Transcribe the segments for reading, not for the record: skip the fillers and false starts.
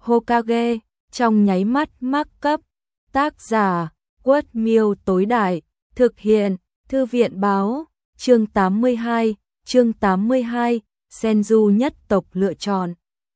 Hokage, trong nháy mắt mắc cấp. Tác giả, Quất Miêu tối đại, thực hiện, Thư viện báo, chương 82, Senju nhất tộc lựa chọn.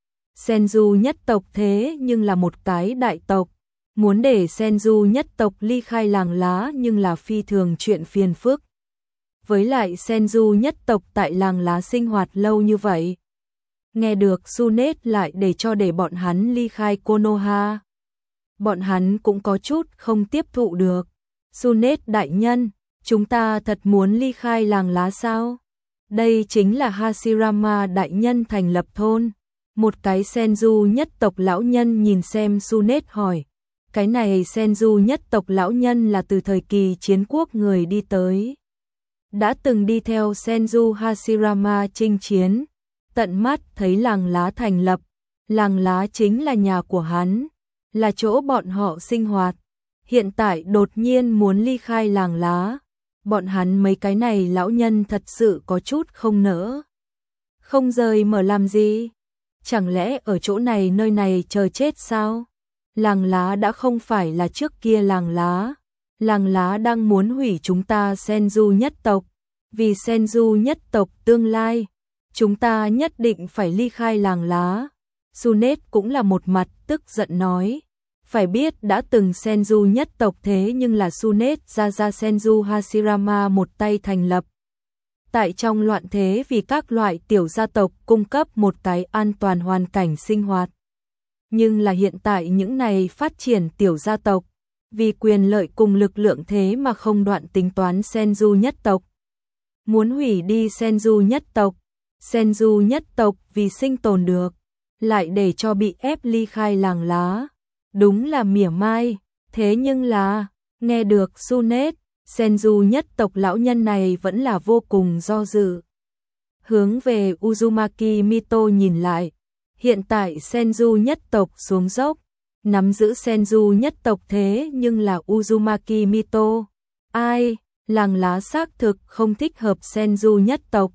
Senju nhất tộc thế nhưng là một cái đại tộc, muốn để Senju nhất tộc ly khai làng lá nhưng là phi thường chuyện phiền phức. Với lại Senju nhất tộc tại làng lá sinh hoạt lâu như vậy. Nghe được Tsunade lại để bọn hắn ly khai Konoha. Bọn hắn cũng có chút không tiếp thụ được. Tsunade đại nhân, chúng ta thật muốn ly khai làng lá sao? Đây chính là Hashirama đại nhân thành lập thôn. Một cái Senju nhất tộc lão nhân nhìn xem Tsunade hỏi. Cái này Senju nhất tộc lão nhân là từ thời kỳ chiến quốc người đi tới. Đã từng đi theo Senju Hashirama chinh chiến, tận mắt thấy làng lá thành lập. Làng lá chính là nhà của hắn, là chỗ bọn họ sinh hoạt. Hiện tại đột nhiên muốn ly khai làng lá. Bọn hắn mấy cái này lão nhân thật sự có chút không nỡ. Không rời mở làm gì? Chẳng lẽ ở chỗ này nơi này chờ chết sao? Làng lá đã không phải là trước kia làng lá. Làng lá đang muốn hủy chúng ta Senju nhất tộc. Vì Senju nhất tộc tương lai, chúng ta nhất định phải ly khai làng lá. Tsunade cũng là một mặt tức giận nói. Phải biết đã từng Senju nhất tộc thế nhưng là Tsunade ra Senju Hashirama một tay thành lập. Tại trong loạn thế vì các loại tiểu gia tộc cung cấp một cái an toàn hoàn cảnh sinh hoạt. Nhưng là hiện tại những này phát triển tiểu gia tộc, vì quyền lợi cùng lực lượng thế mà không đoạn tính toán Senju nhất tộc. Muốn hủy đi Senju nhất tộc. Senju nhất tộc vì sinh tồn được, lại để cho bị ép ly khai làng lá. Đúng là mỉa mai, thế nhưng là, nghe được Tsunade, Senju nhất tộc lão nhân này vẫn là vô cùng do dự. Hướng về Uzumaki Mito nhìn lại, hiện tại Senju nhất tộc xuống dốc, nắm giữ Senju nhất tộc thế nhưng là Uzumaki Mito. Ai, làng lá xác thực không thích hợp Senju nhất tộc.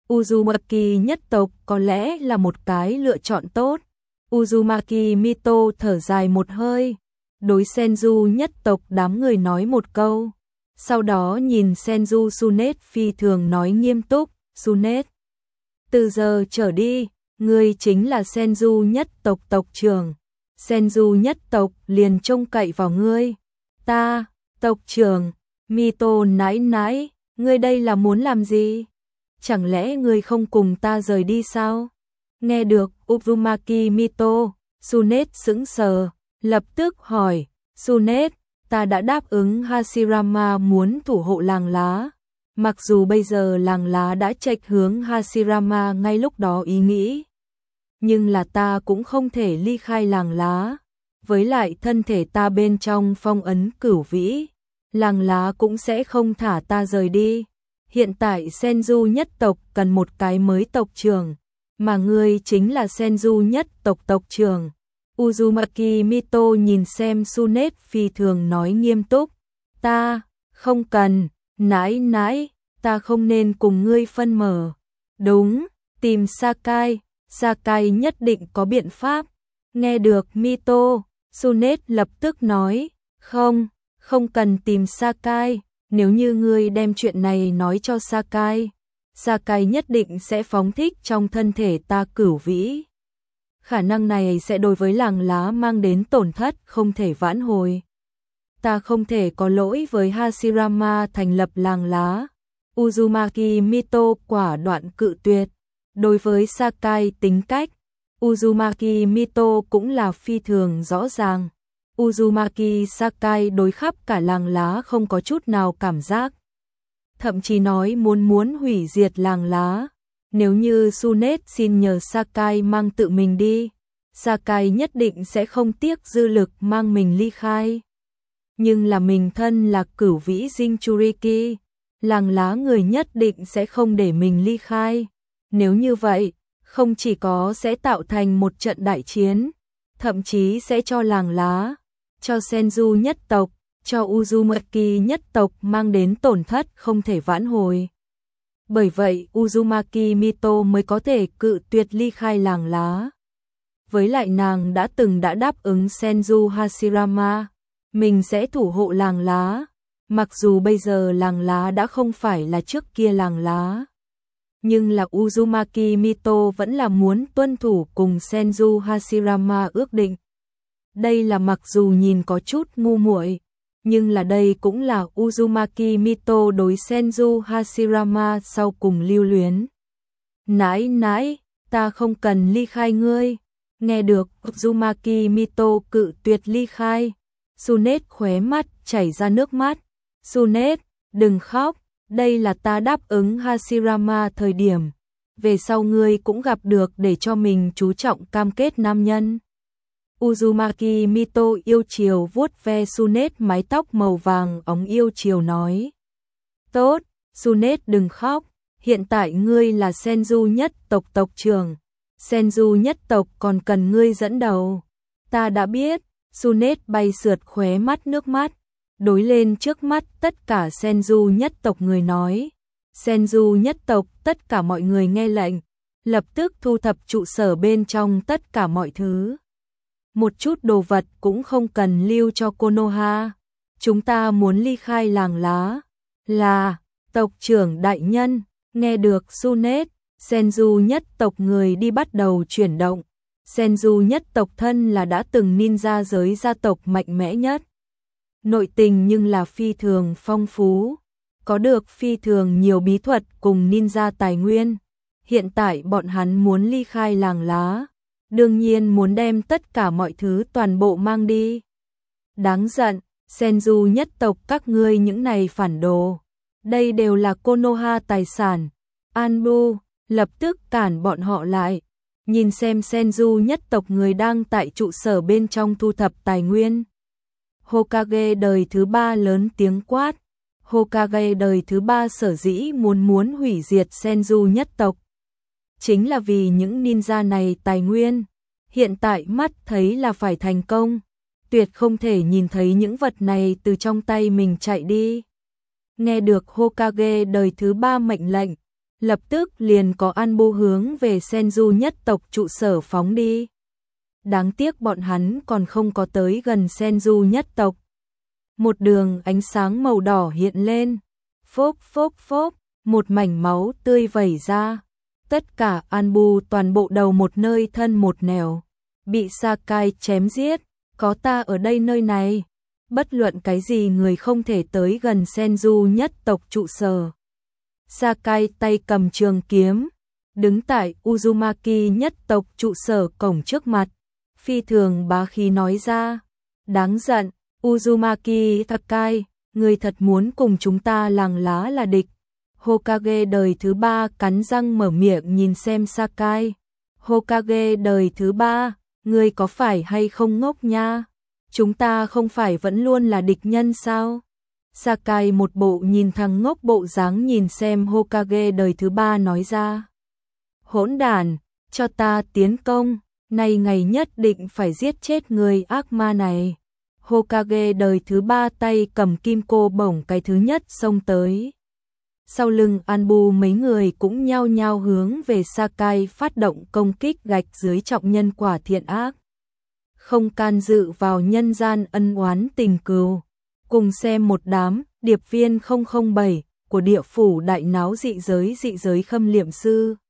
Uzumaki nhất tộc có lẽ là một cái lựa chọn tốt. Uzumaki Mito thở dài một hơi, đối Senju nhất tộc đám người nói một câu. Sau đó nhìn Senju Tsunade phi thường nói nghiêm túc, Tsunade, từ giờ trở đi, ngươi chính là Senju nhất tộc tộc trưởng. Senju nhất tộc liền trông cậy vào ngươi. Ta, tộc trưởng, Mito nãi nãi, ngươi đây là muốn làm gì? Chẳng lẽ ngươi không cùng ta rời đi sao? Nghe được Uzumaki Mito, Tsunade sững sờ, lập tức hỏi, Tsunade, ta đã đáp ứng Hashirama muốn thủ hộ làng lá. Mặc dù bây giờ làng lá đã chệch hướng Hashirama ngay lúc đó ý nghĩ. Nhưng là ta cũng không thể ly khai làng lá. Với lại thân thể ta bên trong phong ấn cửu vĩ, làng lá cũng sẽ không thả ta rời đi. Hiện tại Senju nhất tộc cần một cái mới tộc trưởng, mà ngươi chính là Senju nhất tộc tộc trưởng. Uzumaki Mito nhìn xem Tsunade phi thường nói nghiêm túc. Ta, không cần, nãi nãi, ta không nên cùng ngươi phân mở. Đúng, tìm Sakai, Sakai nhất định có biện pháp. Nghe được Mito, Tsunade lập tức nói, không cần tìm Sakai. Nếu như ngươi đem chuyện này nói cho Sakai, Sakai nhất định sẽ phóng thích trong thân thể ta cửu vĩ. Khả năng này sẽ đối với làng lá mang đến tổn thất không thể vãn hồi. Ta không thể có lỗi với Hashirama thành lập làng lá. Uzumaki Mito quả đoạn cự tuyệt. Đối với Sakai tính cách, Uzumaki Mito cũng là phi thường rõ ràng. Uzumaki Sakai đối khắp cả làng lá không có chút nào cảm giác. Thậm chí nói muốn hủy diệt làng lá. Nếu như Tsunade xin nhờ Sakai mang tự mình đi, Sakai nhất định sẽ không tiếc dư lực mang mình ly khai. Nhưng là mình thân là cửu vĩ Jinchuriki, làng lá người nhất định sẽ không để mình ly khai. Nếu như vậy, không chỉ có sẽ tạo thành một trận đại chiến, thậm chí sẽ cho làng lá, cho Senju nhất tộc, cho Uzumaki nhất tộc mang đến tổn thất không thể vãn hồi. Bởi vậy Uzumaki Mito mới có thể cự tuyệt ly khai làng lá. với lại nàng đã đáp ứng Senju Hashirama, mình sẽ thủ hộ làng lá, mặc dù bây giờ làng lá đã không phải là trước kia làng lá. Nhưng là Uzumaki Mito vẫn là muốn tuân thủ cùng Senju Hashirama ước định. Đây là mặc dù nhìn có chút ngu muội, nhưng là đây cũng là Uzumaki Mito đối Senju Hashirama sau cùng lưu luyến. Nãi nãi, ta không cần ly khai ngươi. Nghe được Uzumaki Mito cự tuyệt ly khai, Tsunet khóe mắt chảy ra nước mắt. Tsunet, đừng khóc, đây là ta đáp ứng Hashirama thời điểm. Về sau ngươi cũng gặp được để cho mình chú trọng cam kết nam nhân. Uzumaki Mito yêu chiều vuốt ve Tsunet mái tóc màu vàng óng yêu chiều nói. Tốt, Tsunet đừng khóc, hiện tại ngươi là Senju nhất tộc tộc trưởng. Senju nhất tộc còn cần ngươi dẫn đầu. Ta đã biết, Tsunet bay sượt khóe mắt nước mắt, đối lên trước mắt tất cả Senju nhất tộc người nói. Senju nhất tộc tất cả mọi người nghe lệnh, lập tức thu thập trụ sở bên trong tất cả mọi thứ. Một chút đồ vật cũng không cần lưu cho Konoha. Chúng ta muốn ly khai làng lá. Là, tộc trưởng đại nhân, nghe được Tsunet, Senju nhất tộc người đi bắt đầu chuyển động. Senju nhất tộc thân là đã từng ninja giới gia tộc mạnh mẽ nhất. Nội tình nhưng là phi thường phong phú, có được phi thường nhiều bí thuật cùng ninja tài nguyên. Hiện tại bọn hắn muốn ly khai làng lá, đương nhiên muốn đem tất cả mọi thứ toàn bộ mang đi. Đáng giận, Senju nhất tộc các ngươi những này phản đồ. Đây đều là Konoha tài sản. Anbu lập tức cản bọn họ lại. Nhìn xem Senju nhất tộc người đang tại trụ sở bên trong thu thập tài nguyên. Hokage đời thứ 3 lớn tiếng quát. Hokage đời thứ 3 sở dĩ muốn hủy diệt Senju nhất tộc, chính là vì những ninja này tài nguyên. Hiện tại mắt thấy là phải thành công, tuyệt không thể nhìn thấy những vật này từ trong tay mình chạy đi. Nghe được Hokage đời thứ 3 mệnh lệnh, lập tức liền có Anbu hướng về Senju nhất tộc trụ sở phóng đi. Đáng tiếc bọn hắn còn không có tới gần Senju nhất tộc. Một đường ánh sáng màu đỏ hiện lên, phốc phốc phốc, một mảnh máu tươi vẩy ra. Tất cả Anbu toàn bộ đầu một nơi thân một nẻo, bị Sakai chém giết. Có ta ở đây nơi này, bất luận cái gì người không thể tới gần Senju nhất tộc trụ sở. Sakai tay cầm trường kiếm, đứng tại Uzumaki nhất tộc trụ sở cổng trước mặt, phi thường bá khí nói ra. Đáng giận, Uzumaki Sakai, người thật muốn cùng chúng ta làng lá là địch. Hokage đời thứ 3 cắn răng mở miệng nhìn xem Sakai. Hokage đời thứ 3, ngươi có phải hay không ngốc nha? Chúng ta không phải vẫn luôn là địch nhân sao? Sakai một bộ nhìn thằng ngốc bộ dáng nhìn xem Hokage đời thứ 3 nói ra. Hỗn đản, cho ta tiến công, nay ngày nhất định phải giết chết người ác ma này. Hokage đời thứ 3 tay cầm kim cô bổng cái thứ nhất xông tới. Sau lưng Anbu mấy người cũng nhao nhao hướng về Sakai phát động công kích gạch dưới trọng nhân quả thiện ác. Không can dự vào nhân gian ân oán tình cừu. Cùng xem một đám điệp viên 007 của địa phủ đại náo dị giới khâm liệm sư.